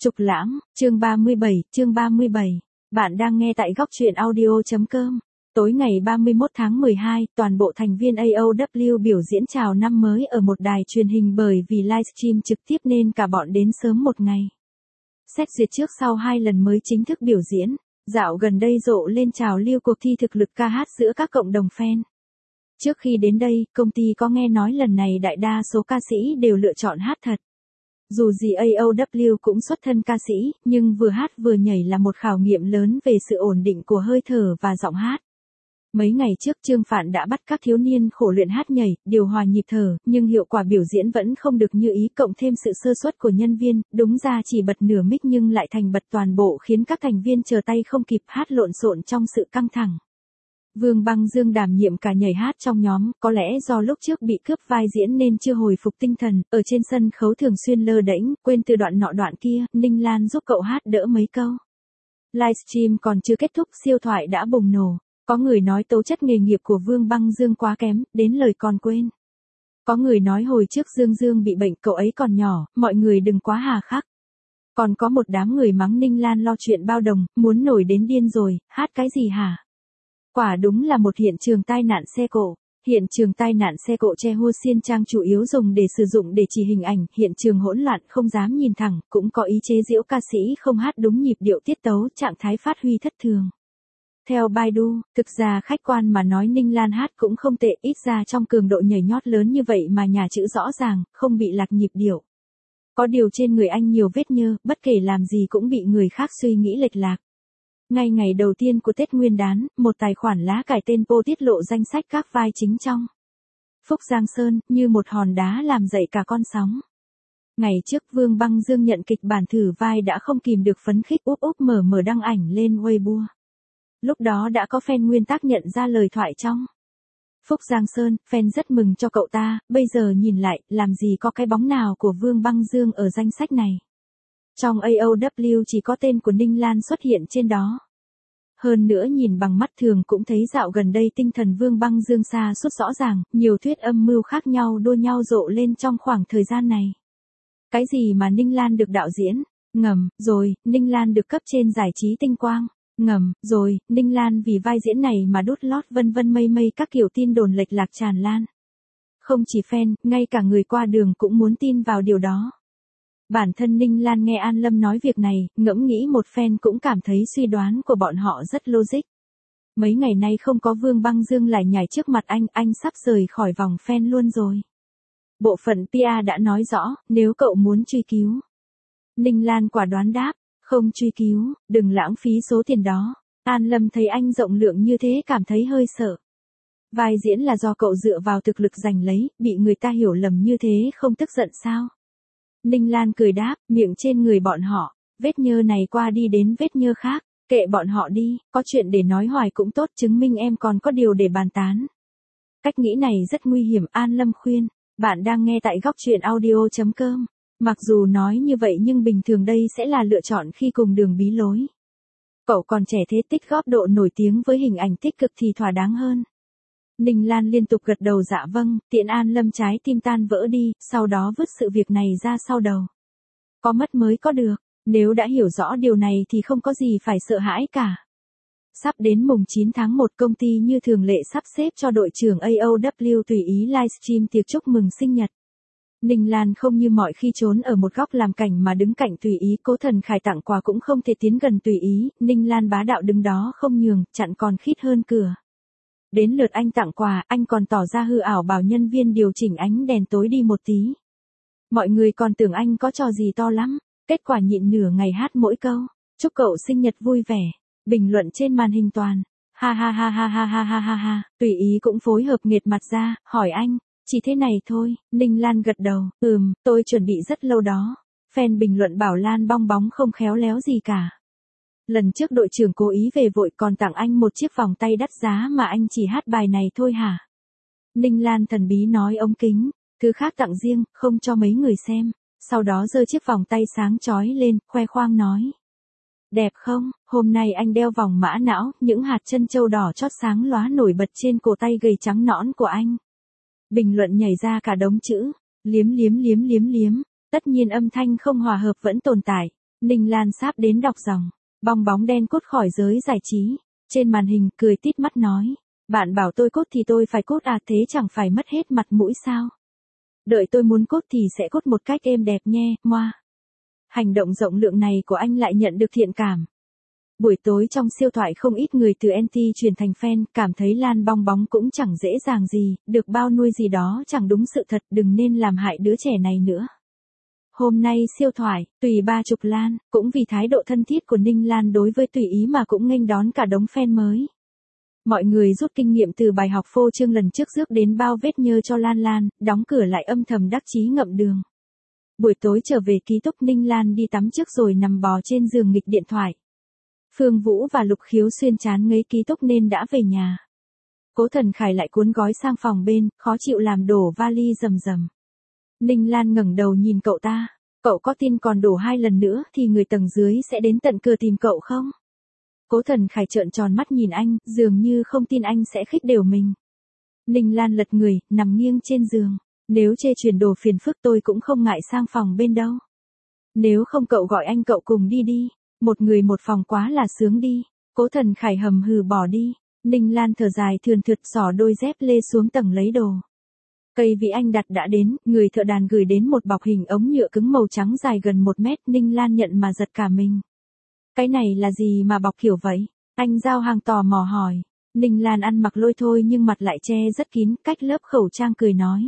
Trục Lãng, chương 37. Bạn đang nghe tại góc truyện audio.com. Tối ngày 31 tháng 12, toàn bộ thành viên AOW biểu diễn chào năm mới ở một đài truyền hình bởi vì livestream trực tiếp nên cả bọn đến sớm một ngày. Xét duyệt trước sau 2 lần mới chính thức biểu diễn, dạo gần đây rộ lên trào lưu cuộc thi thực lực ca hát giữa các cộng đồng fan. Trước khi đến đây, công ty có nghe nói lần này đại đa số ca sĩ đều lựa chọn hát thật. Dù gì AOW cũng xuất thân ca sĩ, nhưng vừa hát vừa nhảy là một khảo nghiệm lớn về sự ổn định của hơi thở và giọng hát. Mấy ngày trước Trương Phạn đã bắt các thiếu niên khổ luyện hát nhảy, điều hòa nhịp thở, nhưng hiệu quả biểu diễn vẫn không được như ý, cộng thêm sự sơ suất của nhân viên, đúng ra chỉ bật nửa mic nhưng lại thành bật toàn bộ khiến các thành viên chờ tay không kịp, hát lộn xộn trong sự căng thẳng. Vương Băng Dương đảm nhiệm cả nhảy hát trong nhóm, có lẽ do lúc trước bị cướp vai diễn nên chưa hồi phục tinh thần, ở trên sân khấu thường xuyên lơ đễnh, quên từ đoạn nọ đoạn kia, Ninh Lan giúp cậu hát đỡ mấy câu. Livestream còn chưa kết thúc, siêu thoại đã bùng nổ. Có người nói tố chất nghề nghiệp của Vương Băng Dương quá kém, đến lời còn quên. Có người nói hồi trước Dương bị bệnh, cậu ấy còn nhỏ, mọi người đừng quá hà khắc. Còn có một đám người mắng Ninh Lan lo chuyện bao đồng, muốn nổi đến điên rồi, hát cái gì hả? Quả đúng là một hiện trường tai nạn xe cộ. Hiện trường tai nạn xe cộ Chehuosian Trang chủ yếu dùng để sử dụng để chỉ hình ảnh, hiện trường hỗn loạn không dám nhìn thẳng, cũng có ý chế giễu ca sĩ không hát đúng nhịp điệu tiết tấu, trạng thái phát huy thất thường. Theo Baidu, thực ra khách quan mà nói Ninh Lan hát cũng không tệ, ít ra trong cường độ nhảy nhót lớn như vậy mà nhà chữ rõ ràng, không bị lạc nhịp điệu. Có điều trên người anh nhiều vết nhơ, bất kể làm gì cũng bị người khác suy nghĩ lệch lạc. Ngay ngày đầu tiên của Tết Nguyên đán, một tài khoản lá cải tên Po tiết lộ danh sách các vai chính trong Phúc Giang Sơn, như một hòn đá làm dậy cả con sóng. Ngày trước Vương Băng Dương nhận kịch bản thử vai đã không kìm được phấn khích, úp mở đăng ảnh lên Weibo. Lúc đó đã có fan nguyên tác nhận ra lời thoại trong Phúc Giang Sơn, fan rất mừng cho cậu ta, bây giờ nhìn lại, làm gì có cái bóng nào của Vương Băng Dương ở danh sách này. Trong AOW chỉ có tên của Ninh Lan xuất hiện trên đó. Hơn nữa nhìn bằng mắt thường cũng thấy dạo gần đây tinh thần Vương Băng Dương xa suốt rõ ràng, nhiều thuyết âm mưu khác nhau đua nhau rộ lên trong khoảng thời gian này. Cái gì mà Ninh Lan được đạo diễn? Ngầm, rồi, Ninh Lan được cấp trên giải trí tinh quang. Ngầm, rồi, Ninh Lan vì vai diễn này mà đút lót vân mây các kiểu tin đồn lệch lạc tràn lan. Không chỉ fan, ngay cả người qua đường cũng muốn tin vào điều đó. Bản thân Ninh Lan nghe An Lâm nói việc này, ngẫm nghĩ một fan cũng cảm thấy suy đoán của bọn họ rất logic. Mấy ngày nay không có Vương Băng Dương lại nhảy trước mặt anh sắp rời khỏi vòng fan luôn rồi. Bộ phận PR đã nói rõ, nếu cậu muốn truy cứu. Ninh Lan quả đoán đáp, không truy cứu, đừng lãng phí số tiền đó. An Lâm thấy anh rộng lượng như thế cảm thấy hơi sợ. Vai diễn là do cậu dựa vào thực lực giành lấy, bị người ta hiểu lầm như thế không tức giận sao? Ninh Lan cười đáp, miệng trên người bọn họ, vết nhơ này qua đi đến vết nhơ khác, kệ bọn họ đi, có chuyện để nói hoài cũng tốt, chứng minh em còn có điều để bàn tán. Cách nghĩ này rất nguy hiểm, An Lâm khuyên. Bạn đang nghe tại góc truyện audio.com. Mặc dù nói như vậy nhưng bình thường đây sẽ là lựa chọn khi cùng đường bí lối. Cậu còn trẻ thế, tích góp độ nổi tiếng với hình ảnh tích cực thì thỏa đáng hơn. Ninh Lan liên tục gật đầu dạ vâng, tiện An Lâm trái tim tan vỡ đi, sau đó vứt sự việc này ra sau đầu. Có mất mới có được, nếu đã hiểu rõ điều này thì không có gì phải sợ hãi cả. Sắp đến mùng 9 tháng 1 công ty như thường lệ sắp xếp cho đội trưởng AOW tùy ý livestream tiệc chúc mừng sinh nhật. Ninh Lan không như mọi khi trốn ở một góc làm cảnh mà đứng cạnh tùy ý, Cố Thần Khải tặng quà cũng không thể tiến gần tùy ý, Ninh Lan bá đạo đứng đó không nhường, chặn còn khít hơn cửa. Đến lượt anh tặng quà, anh còn tỏ ra hư ảo bảo nhân viên điều chỉnh ánh đèn tối đi một tí. Mọi người còn tưởng anh có trò gì to lắm, kết quả nhịn nửa ngày hát mỗi câu, chúc cậu sinh nhật vui vẻ, bình luận trên màn hình toàn, ha, tùy ý cũng phối hợp nghệt mặt ra, hỏi anh, chỉ thế này thôi, Ninh Lan gật đầu, tôi chuẩn bị rất lâu đó, fan bình luận bảo Lan bong bóng không khéo léo gì cả. Lần trước đội trưởng cố ý về vội còn tặng anh một chiếc vòng tay đắt giá mà anh chỉ hát bài này thôi hả? Ninh Lan thần bí nói ống kính, thứ khác tặng riêng, không cho mấy người xem, sau đó giơ chiếc vòng tay sáng chói lên, khoe khoang nói. Đẹp không, hôm nay anh đeo vòng mã não, những hạt chân châu đỏ chót sáng lóa nổi bật trên cổ tay gầy trắng nõn của anh. Bình luận nhảy ra cả đống chữ, liếm, tất nhiên âm thanh không hòa hợp vẫn tồn tại. Ninh Lan sáp đến đọc dòng. Bong bóng đen cốt khỏi giới giải trí. Trên màn hình cười tít mắt nói. Bạn bảo tôi cốt thì tôi phải cốt à, thế chẳng phải mất hết mặt mũi sao? Đợi tôi muốn cốt thì sẽ cốt một cách êm đẹp nhé, moa. Hành động rộng lượng này của anh lại nhận được thiện cảm. Buổi tối trong siêu thoại không ít người từ anti chuyển thành fan, cảm thấy Lan bong bóng cũng chẳng dễ dàng gì, được bao nuôi gì đó chẳng đúng sự thật, đừng nên làm hại đứa trẻ này nữa. Hôm nay siêu thoại, Tùy Ba chục Lan, cũng vì thái độ thân thiết của Ninh Lan đối với Tùy Ý mà cũng nghênh đón cả đống fan mới. Mọi người rút kinh nghiệm từ bài học phô trương lần trước rước đến bao vết nhơ cho Lan, đóng cửa lại âm thầm đắc chí ngậm đường. Buổi tối trở về ký túc, Ninh Lan đi tắm trước rồi nằm bò trên giường nghịch điện thoại. Phương Vũ và Lục Khiếu Xuyên chán ngấy ký túc nên đã về nhà. Cố Thần Khải lại cuốn gói sang phòng bên, khó chịu làm đổ vali rầm rầm. Ninh Lan ngẩng đầu nhìn cậu ta. Cậu có tin còn đổ 2 lần nữa thì người tầng dưới sẽ đến tận cửa tìm cậu không? Cố Thần Khải trợn tròn mắt nhìn anh, dường như không tin anh sẽ khích đều mình. Ninh Lan lật người, nằm nghiêng trên giường. Nếu chê chuyển đồ phiền phức tôi cũng không ngại sang phòng bên đâu. Nếu không cậu gọi anh cậu cùng đi đi. Một người một phòng quá là sướng đi. Cố Thần Khải hầm hừ bỏ đi. Ninh Lan thở dài thườn thượt xỏ đôi dép lê xuống tầng lấy đồ. Cây vị anh đặt đã đến, người thợ đàn gửi đến một bọc hình ống nhựa cứng màu trắng dài gần 1 mét. Ninh Lan nhận mà giật cả mình. Cái này là gì mà bọc kiểu vậy? Anh giao hàng tò mò hỏi. Ninh Lan ăn mặc lôi thôi nhưng mặt lại che rất kín, cách lớp khẩu trang cười nói.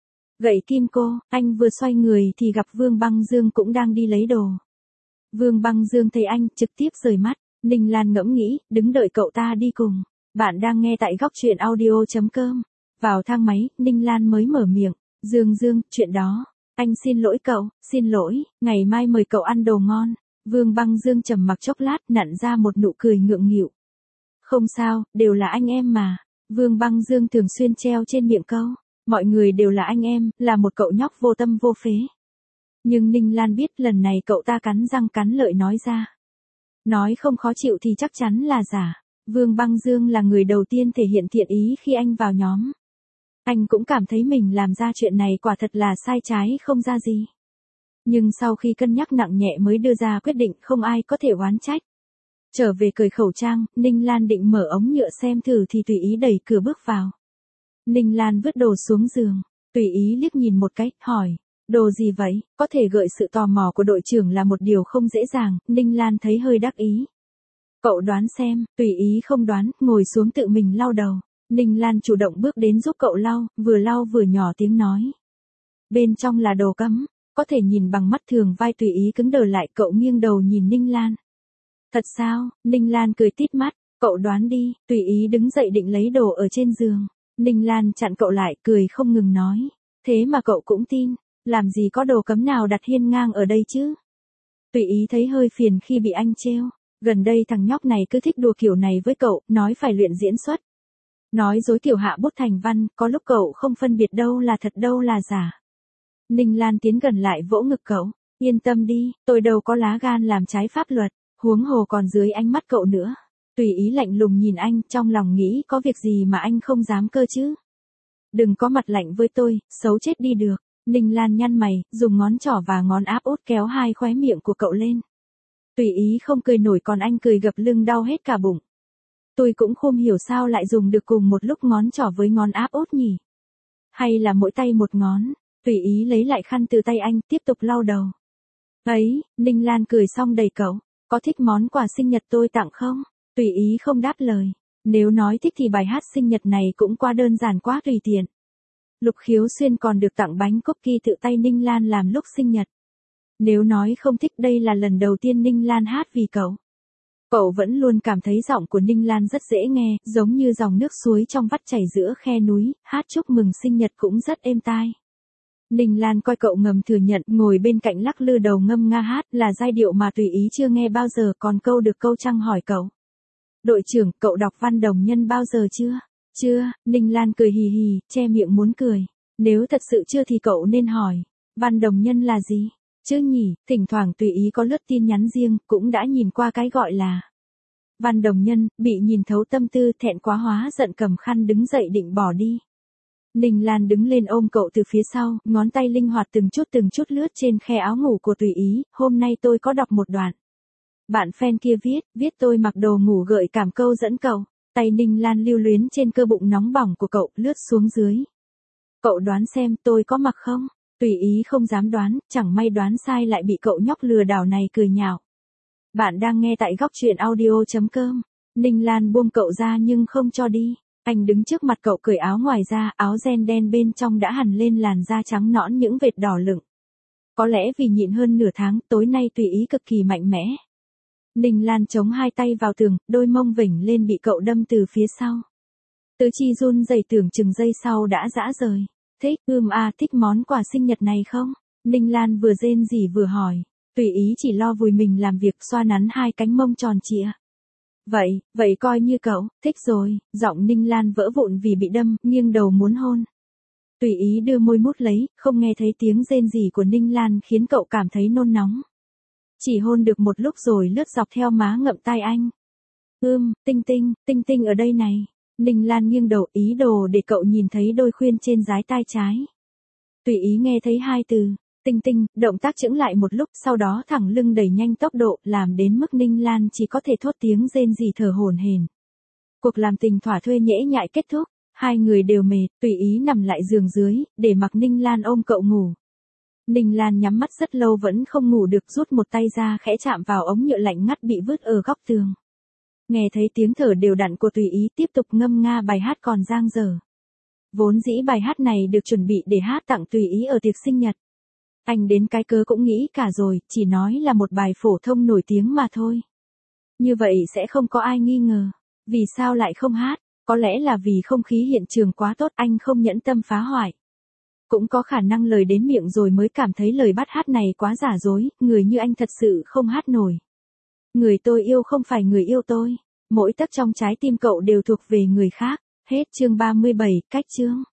Gậy kim cô, anh vừa xoay người thì gặp Vương Băng Dương cũng đang đi lấy đồ. Vương Băng Dương thấy anh, trực tiếp rời mắt. Ninh Lan ngẫm nghĩ, đứng đợi cậu ta đi cùng. Bạn đang nghe tại góc truyện audio.com. Vào thang máy, Ninh Lan mới mở miệng. Dương, chuyện đó. Anh xin lỗi cậu, xin lỗi, ngày mai mời cậu ăn đồ ngon. Vương Băng Dương trầm mặc chốc lát, nặn ra một nụ cười ngượng nghịu. Không sao, đều là anh em mà. Vương Băng Dương thường xuyên treo trên miệng câu. Mọi người đều là anh em, là một cậu nhóc vô tâm vô phế. Nhưng Ninh Lan biết lần này cậu ta cắn răng cắn lợi nói ra. Nói không khó chịu thì chắc chắn là giả. Vương Băng Dương là người đầu tiên thể hiện thiện ý khi anh vào nhóm. Anh cũng cảm thấy mình làm ra chuyện này quả thật là sai trái không ra gì. Nhưng sau khi cân nhắc nặng nhẹ mới đưa ra quyết định, không ai có thể oán trách. Trở về cởi khẩu trang, Ninh Lan định mở ống nhựa xem thử thì Tùy Ý đẩy cửa bước vào. Ninh Lan vứt đồ xuống giường. Tùy Ý liếc nhìn một cái, hỏi. Đồ gì vậy? Có thể gợi sự tò mò của đội trưởng là một điều không dễ dàng. Ninh Lan thấy hơi đắc ý. Cậu đoán xem. Tùy Ý không đoán, ngồi xuống tự mình lau đầu. Ninh Lan chủ động bước đến giúp cậu lau vừa nhỏ tiếng nói. Bên trong là đồ cấm. Có thể nhìn bằng mắt thường vai Tùy Ý cứng đờ lại, cậu nghiêng đầu nhìn Ninh Lan. Thật sao? Ninh Lan cười tít mắt. Cậu đoán đi. Tùy Ý đứng dậy định lấy đồ ở trên giường. Ninh Lan chặn cậu lại, cười không ngừng nói. Thế mà cậu cũng tin. Làm gì có đồ cấm nào đặt hiên ngang ở đây chứ? Tùy Ý thấy hơi phiền khi bị anh trêu. Gần đây thằng nhóc này cứ thích đùa kiểu này với cậu, nói phải luyện diễn xuất. Nói dối kiểu hạ bút thành văn, có lúc cậu không phân biệt đâu là thật đâu là giả. Ninh Lan tiến gần lại vỗ ngực cậu. Yên tâm đi, tôi đâu có lá gan làm trái pháp luật, huống hồ còn dưới ánh mắt cậu nữa. Tùy Ý lạnh lùng nhìn anh, trong lòng nghĩ có việc gì mà anh không dám cơ chứ. Đừng có mặt lạnh với tôi, xấu chết đi được. Ninh Lan nhăn mày, dùng ngón trỏ và ngón áp út kéo hai khóe miệng của cậu lên. Tùy Ý không cười nổi còn anh cười gập lưng đau hết cả bụng. Tôi cũng không hiểu sao lại dùng được cùng một lúc ngón trỏ với ngón áp út nhỉ. Hay là mỗi tay một ngón. Tùy Ý lấy lại khăn từ tay anh, tiếp tục lau đầu. Ấy, Ninh Lan cười xong đầy cậu. Có thích món quà sinh nhật tôi tặng không? Tùy Ý không đáp lời. Nếu nói thích thì bài hát sinh nhật này cũng quá đơn giản quá tùy tiện. Lục Khiếu Xuyên còn được tặng bánh cookie tự tay Ninh Lan làm lúc sinh nhật. Nếu nói không thích, đây là lần đầu tiên Ninh Lan hát vì cậu. Cậu vẫn luôn cảm thấy giọng của Ninh Lan rất dễ nghe, giống như dòng nước suối trong vắt chảy giữa khe núi, hát chúc mừng sinh nhật cũng rất êm tai. Ninh Lan coi cậu ngầm thừa nhận, ngồi bên cạnh lắc lư đầu ngâm nga hát, là giai điệu mà Tùy Ý chưa nghe bao giờ, còn câu được câu trăng hỏi cậu. Đội trưởng, cậu đọc Văn Đồng Nhân bao giờ chưa? Chưa. Ninh Lan cười hì hì, che miệng muốn cười. Nếu thật sự chưa thì cậu nên hỏi. Văn Đồng Nhân là gì? Chứ nhỉ, thỉnh thoảng Tùy Ý có lướt tin nhắn riêng, cũng đã nhìn qua cái gọi là Văn Đồng Nhân, bị nhìn thấu tâm tư, thẹn quá hóa giận cầm khăn đứng dậy định bỏ đi. Ninh Lan đứng lên ôm cậu từ phía sau, ngón tay linh hoạt từng chút lướt trên khe áo ngủ của Tùy Ý, hôm nay tôi có đọc một đoạn. Bạn fan kia viết tôi mặc đồ ngủ gợi cảm câu dẫn cậu. Tay Ninh Lan lưu luyến trên cơ bụng nóng bỏng của cậu, lướt xuống dưới. Cậu đoán xem tôi có mặc không? Tùy Ý không dám đoán, chẳng may đoán sai lại bị cậu nhóc lừa đảo này cười nhạo. Bạn đang nghe tại góc truyện audio.com. Ninh Lan buông cậu ra nhưng không cho đi. Anh đứng trước mặt cậu cởi áo ngoài ra, áo ren đen bên trong đã hằn lên làn da trắng nõn những vệt đỏ lựng. Có lẽ vì nhịn hơn nửa tháng, tối nay Tùy Ý cực kỳ mạnh mẽ. Ninh Lan chống hai tay vào tường, đôi mông vểnh lên bị cậu đâm từ phía sau. Tứ chi run rẩy tưởng chừng giây sau đã rã rời. Thích, thích món quà sinh nhật này không? Ninh Lan vừa rên rỉ vừa hỏi. Tùy Ý chỉ lo vùi mình làm việc xoa nắn hai cánh mông tròn trịa. Vậy coi như cậu, thích rồi, giọng Ninh Lan vỡ vụn vì bị đâm, nghiêng đầu muốn hôn. Tùy Ý đưa môi mút lấy, không nghe thấy tiếng rên rỉ của Ninh Lan khiến cậu cảm thấy nôn nóng. Chỉ hôn được một lúc rồi lướt dọc theo má ngậm tai anh. Tinh tinh ở đây này. Ninh Lan nghiêng đầu ý đồ để cậu nhìn thấy đôi khuyên trên dái tai trái. Tùy Ý nghe thấy hai từ, tinh, động tác chững lại một lúc, sau đó thẳng lưng đẩy nhanh tốc độ, làm đến mức Ninh Lan chỉ có thể thốt tiếng rên rỉ thở hổn hển. Cuộc làm tình thỏa thuê nhễ nhại kết thúc, hai người đều mệt, Tùy Ý nằm lại giường dưới, để mặc Ninh Lan ôm cậu ngủ. Ninh Lan nhắm mắt rất lâu vẫn không ngủ được, rút một tay ra khẽ chạm vào ống nhựa lạnh ngắt bị vứt ở góc tường. Nghe thấy tiếng thở đều đặn của Tùy Ý tiếp tục ngâm nga bài hát còn dang dở. Vốn dĩ bài hát này được chuẩn bị để hát tặng Tùy Ý ở tiệc sinh nhật. Anh đến cái cớ cũng nghĩ cả rồi, chỉ nói là một bài phổ thông nổi tiếng mà thôi. Như vậy sẽ không có ai nghi ngờ. Vì sao lại không hát? Có lẽ là vì không khí hiện trường quá tốt anh không nhẫn tâm phá hoại. Cũng có khả năng lời đến miệng rồi mới cảm thấy lời bắt hát này quá giả dối, người như anh thật sự không hát nổi. Người tôi yêu không phải người yêu tôi. Mỗi tấc trong trái tim cậu đều thuộc về người khác. Hết chương 37, cách chương.